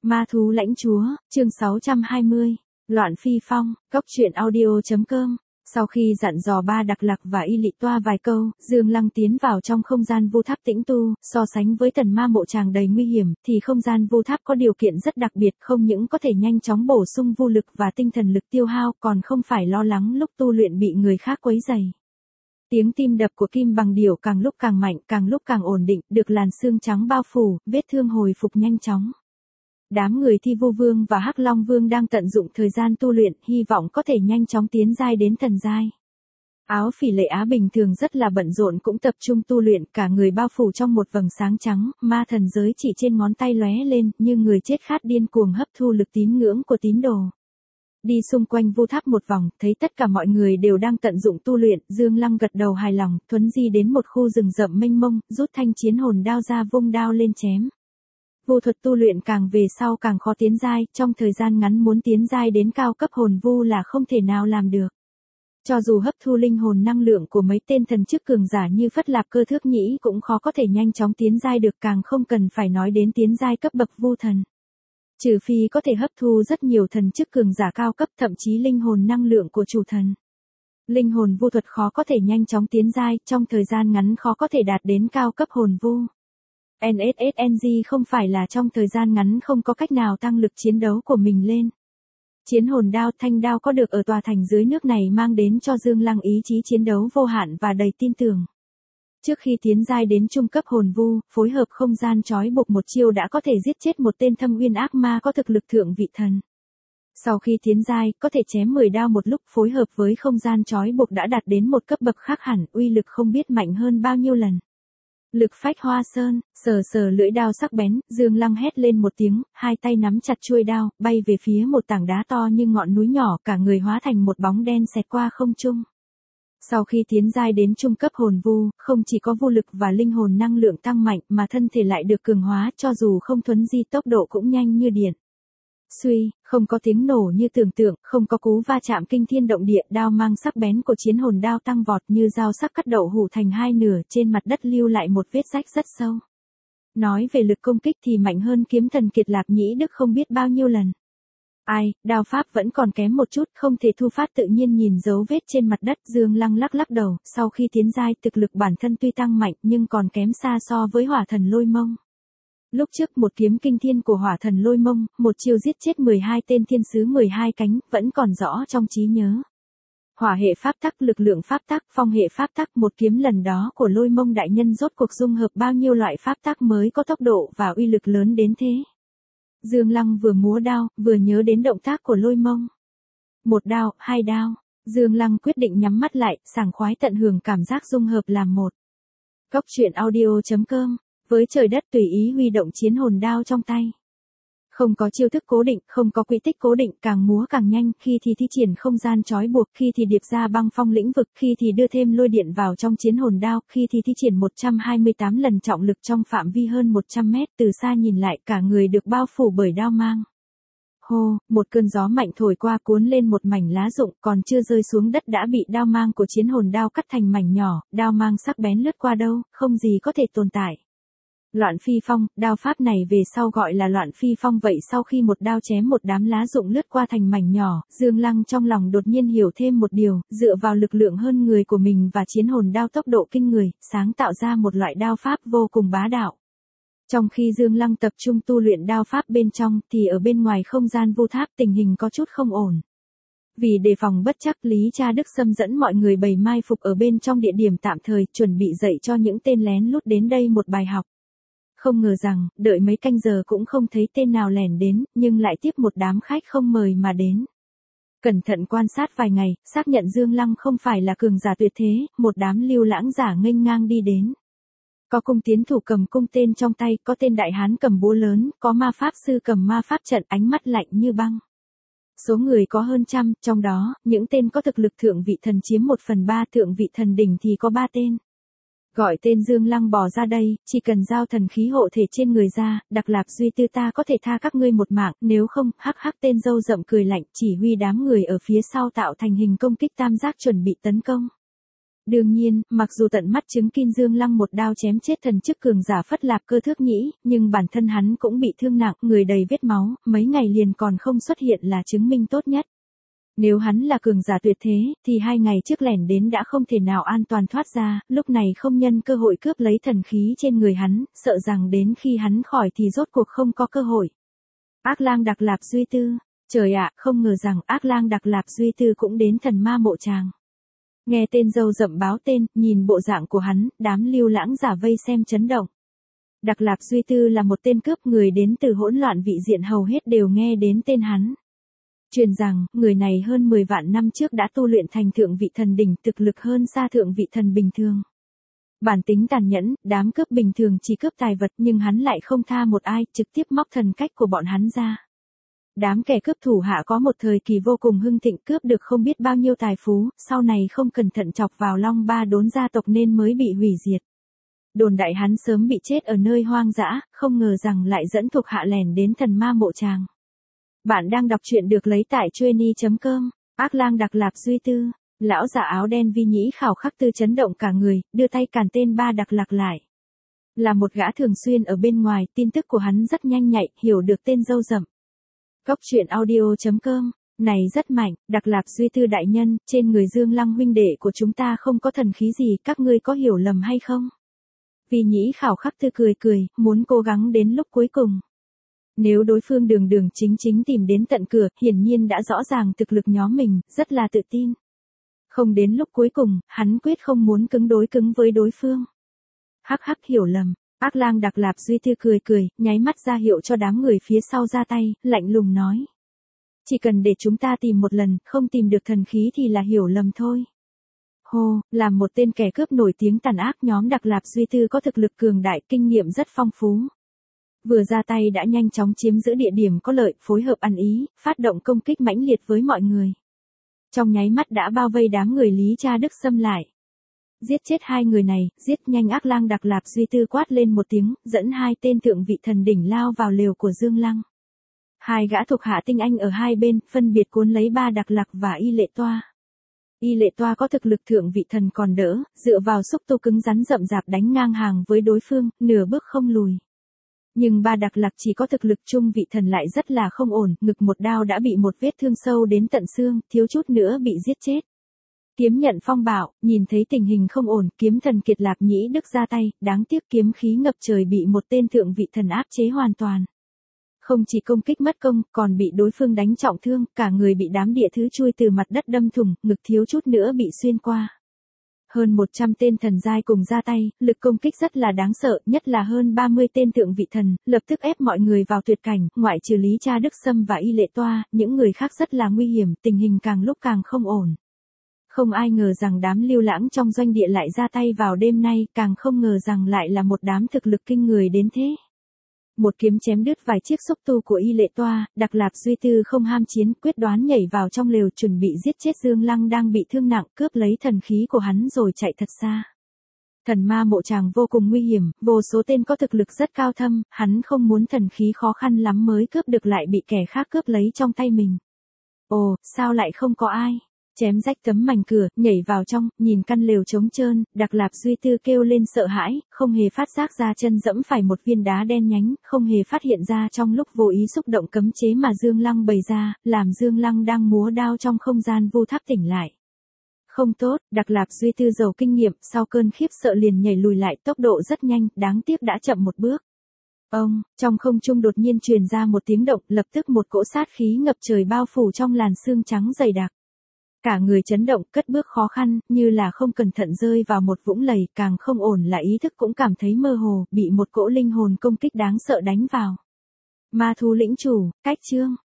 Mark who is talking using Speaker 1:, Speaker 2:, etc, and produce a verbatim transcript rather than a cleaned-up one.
Speaker 1: Ma thú lãnh chúa, chương sáu trăm hai mươi. Loạn phi phong, cốc truyện audio.com. Sau khi dặn dò ba Đặc Lạc và Y Lị Toa vài câu, Dương Lăng tiến vào trong không gian vu tháp tĩnh tu, so sánh với Tần Ma mộ tràng đầy nguy hiểm, thì không gian vu tháp có điều kiện rất đặc biệt, không những có thể nhanh chóng bổ sung vu lực và tinh thần lực tiêu hao, còn không phải lo lắng lúc tu luyện bị người khác quấy rầy. Tiếng tim đập của Kim Bằng Điểu càng lúc càng mạnh, càng lúc càng ổn định, được làn xương trắng bao phủ, vết thương hồi phục nhanh chóng. Đám người Thi Vu Vương và Hắc Long Vương đang tận dụng thời gian tu luyện, hy vọng có thể nhanh chóng tiến giai đến thần giai. Áo Phỉ Lệ Á bình thường rất là bận rộn cũng tập trung tu luyện, cả người bao phủ trong một vầng sáng trắng, ma thần giới chỉ trên ngón tay lóe lên, như người chết khát điên cuồng hấp thu lực tín ngưỡng của tín đồ. Đi xung quanh vu tháp một vòng, thấy tất cả mọi người đều đang tận dụng tu luyện, Dương Lăng gật đầu hài lòng, thuấn di đến một khu rừng rậm mênh mông, rút thanh chiến hồn đao ra vung đao lên chém. Vu thuật tu luyện càng về sau càng khó tiến giai, trong thời gian ngắn muốn tiến giai đến cao cấp hồn vu là không thể nào làm được. Cho dù hấp thu linh hồn năng lượng của mấy tên thần chức cường giả như Phất Lạp Cơ Thước Nhĩ cũng khó có thể nhanh chóng tiến giai được, càng không cần phải nói đến tiến giai cấp bậc vu thần. Trừ phi có thể hấp thu rất nhiều thần chức cường giả cao cấp, thậm chí linh hồn năng lượng của chủ thần. Linh hồn vu thuật khó có thể nhanh chóng tiến giai, trong thời gian ngắn khó có thể đạt đến cao cấp hồn vu. en ét ét en giê không phải là trong thời gian ngắn không có cách nào tăng lực chiến đấu của mình lên. Chiến hồn đao, thanh đao có được ở tòa thành dưới nước này mang đến cho Dương Lăng ý chí chiến đấu vô hạn và đầy tin tưởng. Trước khi tiến giai đến trung cấp hồn vu, phối hợp không gian trói buộc một chiêu đã có thể giết chết một tên thâm uyên ác ma có thực lực thượng vị thần. Sau khi tiến giai, có thể chém mười đao một lúc, phối hợp với không gian trói buộc đã đạt đến một cấp bậc khác hẳn, uy lực không biết mạnh hơn bao nhiêu lần. Lực phách hoa sơn, sờ sờ lưỡi đao sắc bén, Dương Lăng hét lên một tiếng, hai tay nắm chặt chuôi đao, bay về phía một tảng đá to như ngọn núi nhỏ, cả người hóa thành một bóng đen xẹt qua không trung. Sau khi tiến giai đến trung cấp hồn vu, không chỉ có vu lực và linh hồn năng lượng tăng mạnh mà thân thể lại được cường hóa, cho dù không thuấn di tốc độ cũng nhanh như điện. Suy, không có tiếng nổ như tưởng tượng, không có cú va chạm kinh thiên động địa, đao mang sắc bén của chiến hồn đao tăng vọt như dao sắc cắt đậu hủ thành hai nửa, trên mặt đất lưu lại một vết rách rất sâu. Nói về lực công kích thì mạnh hơn kiếm thần Kiệt Lạp Nhĩ Đức không biết bao nhiêu lần. Ai, đao pháp vẫn còn kém một chút, không thể thu phát tự nhiên nhìn dấu vết trên mặt đất. Dương Lăng lắc lắc đầu, sau khi tiến giai thực lực bản thân tuy tăng mạnh nhưng còn kém xa so với hỏa thần Lôi Mông. Lúc trước một kiếm kinh thiên của hỏa thần Lôi Mông, một chiêu giết chết mười hai tên thiên sứ mười hai cánh, vẫn còn rõ trong trí nhớ. Hỏa hệ pháp tắc, lực lượng pháp tắc, phong hệ pháp tắc, một kiếm lần đó của Lôi Mông đại nhân rốt cuộc dung hợp bao nhiêu loại pháp tắc mới có tốc độ và uy lực lớn đến thế. Dương Lăng vừa múa đao, vừa nhớ đến động tác của Lôi Mông. Một đao, hai đao, Dương Lăng quyết định nhắm mắt lại, sảng khoái tận hưởng cảm giác dung hợp làm một. Cốc truyện audio.com. Với trời đất tùy ý huy động chiến hồn đao trong tay. Không có chiêu thức cố định, không có quỹ tích cố định, càng múa càng nhanh, khi thì thi triển không gian trói buộc, khi thì điệp ra băng phong lĩnh vực, khi thì đưa thêm lôi điện vào trong chiến hồn đao, khi thì thi triển một trăm hai mươi tám lần trọng lực trong phạm vi hơn một trăm mét, từ xa nhìn lại cả người được bao phủ bởi đao mang. Hô, một cơn gió mạnh thổi qua cuốn lên một mảnh lá rụng, còn chưa rơi xuống đất đã bị đao mang của chiến hồn đao cắt thành mảnh nhỏ, đao mang sắc bén lướt qua đâu, không gì có thể tồn tại. Loạn phi phong, đao pháp này về sau gọi là loạn phi phong. Vậy sau khi một đao chém một đám lá rụng lướt qua thành mảnh nhỏ, Dương Lăng trong lòng đột nhiên hiểu thêm một điều, dựa vào lực lượng hơn người của mình và chiến hồn đao tốc độ kinh người, sáng tạo ra một loại đao pháp vô cùng bá đạo. Trong khi Dương Lăng tập trung tu luyện đao pháp bên trong, thì ở bên ngoài không gian vu tháp tình hình có chút không ổn. Vì đề phòng bất chắc, Lý Cha Đức Sâm dẫn mọi người bày mai phục ở bên trong địa điểm tạm thời, chuẩn bị dạy cho những tên lén lút đến đây một bài học. Không ngờ rằng, đợi mấy canh giờ cũng không thấy tên nào lẻn đến, nhưng lại tiếp một đám khách không mời mà đến. Cẩn thận quan sát vài ngày, xác nhận Dương Lăng không phải là cường giả tuyệt thế, một đám lưu lãng giả nghênh ngang đi đến. Có cung tiến thủ cầm cung tên trong tay, có tên đại hán cầm búa lớn, có ma pháp sư cầm ma pháp trận, ánh mắt lạnh như băng. Số người có hơn trăm, trong đó, những tên có thực lực thượng vị thần chiếm một phần ba, thượng vị thần đỉnh thì có ba tên. Gọi tên Dương Lăng bỏ ra đây, chỉ cần giao thần khí hộ thể trên người ra, Đặc Lạc Duy Tư ta có thể tha các ngươi một mạng, nếu không, hắc hắc tên râu rậm cười lạnh, chỉ huy đám người ở phía sau tạo thành hình công kích tam giác chuẩn bị tấn công. Đương nhiên, mặc dù tận mắt chứng kiến Dương Lăng một đao chém chết thần chức cường giả Phất Lạp Cơ Thước Nhĩ, nhưng bản thân hắn cũng bị thương nặng, người đầy vết máu, mấy ngày liền còn không xuất hiện là chứng minh tốt nhất. Nếu hắn là cường giả tuyệt thế, thì hai ngày trước lẻn đến đã không thể nào an toàn thoát ra, lúc này không nhân cơ hội cướp lấy thần khí trên người hắn, sợ rằng đến khi hắn khỏi thì rốt cuộc không có cơ hội. Ác Lang Đặc Lạp Duy Tư, trời ạ, không ngờ rằng Ác Lang Đặc Lạp Duy Tư cũng đến thần ma mộ tràng. Nghe tên dâu rậm báo tên, nhìn bộ dạng của hắn, đám lưu lãng giả vây xem chấn động. Đặc Lạp Duy Tư là một tên cướp người đến từ hỗn loạn vị diện, hầu hết đều nghe đến tên hắn. Truyền rằng, người này hơn mười vạn năm trước đã tu luyện thành thượng vị thần đỉnh, thực lực hơn xa thượng vị thần bình thường. Bản tính tàn nhẫn, đám cướp bình thường chỉ cướp tài vật nhưng hắn lại không tha một ai, trực tiếp móc thần cách của bọn hắn ra. Đám kẻ cướp thủ hạ có một thời kỳ vô cùng hưng thịnh, cướp được không biết bao nhiêu tài phú, sau này không cẩn thận chọc vào Long Ba Đốn gia tộc nên mới bị hủy diệt. Đồn đại hắn sớm bị chết ở nơi hoang dã, không ngờ rằng lại dẫn thuộc hạ lẻn đến thần ma mộ tràng. Bạn đang đọc truyện được lấy tại chueny chấm com. Ác Lang Đặc Lạp Duy Tư, lão giả áo đen Vi Nhĩ Khảo Khắc Tư chấn động cả người, đưa tay cản tên Ba Đặc Lạc lại. Là một gã thường xuyên ở bên ngoài, tin tức của hắn rất nhanh nhạy, hiểu được tên dâu rậm. Góc truyện audio chấm com, này rất mạnh, Đặc Lạp Duy Tư đại nhân, trên người Dương Lăng huynh đệ của chúng ta không có thần khí gì, các ngươi có hiểu lầm hay không? Vi Nhĩ Khảo Khắc Tư cười cười, muốn cố gắng đến lúc cuối cùng. Nếu đối phương đường đường chính chính tìm đến tận cửa, hiển nhiên đã rõ ràng thực lực nhóm mình, rất là tự tin. Không đến lúc cuối cùng, hắn quyết không muốn cứng đối cứng với đối phương. Hắc hắc, hiểu lầm. Ác Lang Đặc Lạp Duy Tư cười cười, nháy mắt ra hiệu cho đám người phía sau ra tay, lạnh lùng nói. Chỉ cần để chúng ta tìm một lần, không tìm được thần khí thì là hiểu lầm thôi. Hô, làm một tên kẻ cướp nổi tiếng tàn ác, nhóm Đặc Lạp Duy Tư có thực lực cường đại, kinh nghiệm rất phong phú. Vừa ra tay đã nhanh chóng chiếm giữ địa điểm có lợi, phối hợp ăn ý, phát động công kích mãnh liệt với mọi người. Trong nháy mắt đã bao vây đám người Lý Cha Đức Sâm lại. Giết chết hai người này, giết nhanh. Ác Lang Đặc Lạp Duy Tư quát lên một tiếng, dẫn hai tên thượng vị thần đỉnh lao vào lều của Dương Lăng. Hai gã thuộc hạ tinh anh ở hai bên, phân biệt cuốn lấy Ba Đặc Lạc và Y Lệ Toa. Y Lệ Toa có thực lực thượng vị thần còn đỡ, dựa vào xúc tu cứng rắn rậm rạp đánh ngang hàng với đối phương, nửa bước không lùi. Nhưng Ba Đặc Lạc chỉ có thực lực trung vị thần lại rất là không ổn, ngực một đao đã bị một vết thương sâu đến tận xương, thiếu chút nữa bị giết chết. Kiếm nhận phong bạo, nhìn thấy tình hình không ổn, kiếm thần Kiệt Lạp Nhĩ Đức ra tay, đáng tiếc kiếm khí ngập trời bị một tên thượng vị thần áp chế hoàn toàn. Không chỉ công kích mất công, còn bị đối phương đánh trọng thương, cả người bị đám địa thứ chui từ mặt đất đâm thủng, ngực thiếu chút nữa bị xuyên qua. Hơn một trăm tên thần giai cùng ra tay, lực công kích rất là đáng sợ, nhất là hơn ba mươi tên thượng vị thần, lập tức ép mọi người vào tuyệt cảnh, ngoại trừ Lý Cha Đức Sâm và Y Lệ Toa, những người khác rất là nguy hiểm, tình hình càng lúc càng không ổn. Không ai ngờ rằng đám lưu lãng trong doanh địa lại ra tay vào đêm nay, càng không ngờ rằng lại là một đám thực lực kinh người đến thế. Một kiếm chém đứt vài chiếc xúc tu của Y Lệ Toa, Đặc Lạp Duy Tư không ham chiến, quyết đoán nhảy vào trong lều chuẩn bị giết chết Dương Lăng đang bị thương nặng, cướp lấy thần khí của hắn rồi chạy thật xa. Thần ma mộ tràng vô cùng nguy hiểm, vô số tên có thực lực rất cao thâm, hắn không muốn thần khí khó khăn lắm mới cướp được lại bị kẻ khác cướp lấy trong tay mình. Ồ, sao lại không có ai? Chém rách tấm mảnh cửa, nhảy vào trong, nhìn căn lều trống trơn, Đặc Lạp Duy Tư kêu lên sợ hãi, không hề phát giác ra chân dẫm phải một viên đá đen nhánh, không hề phát hiện ra trong lúc vô ý xúc động cấm chế mà Dương Lăng bày ra, làm Dương Lăng đang múa đao trong không gian vu tháp tỉnh lại. Không tốt, Đặc Lạp Duy Tư giàu kinh nghiệm, sau cơn khiếp sợ liền nhảy lùi lại, tốc độ rất nhanh, đáng tiếc đã chậm một bước. Ông, trong không trung đột nhiên truyền ra một tiếng động, lập tức một cỗ sát khí ngập trời bao phủ trong làn sương trắng dày đặc. Cả người chấn động, cất bước khó khăn, như là không cẩn thận rơi vào một vũng lầy, càng không ổn là ý thức cũng cảm thấy mơ hồ, bị một cỗ linh hồn công kích đáng sợ đánh vào. Ma thú lĩnh chủ, cách chương.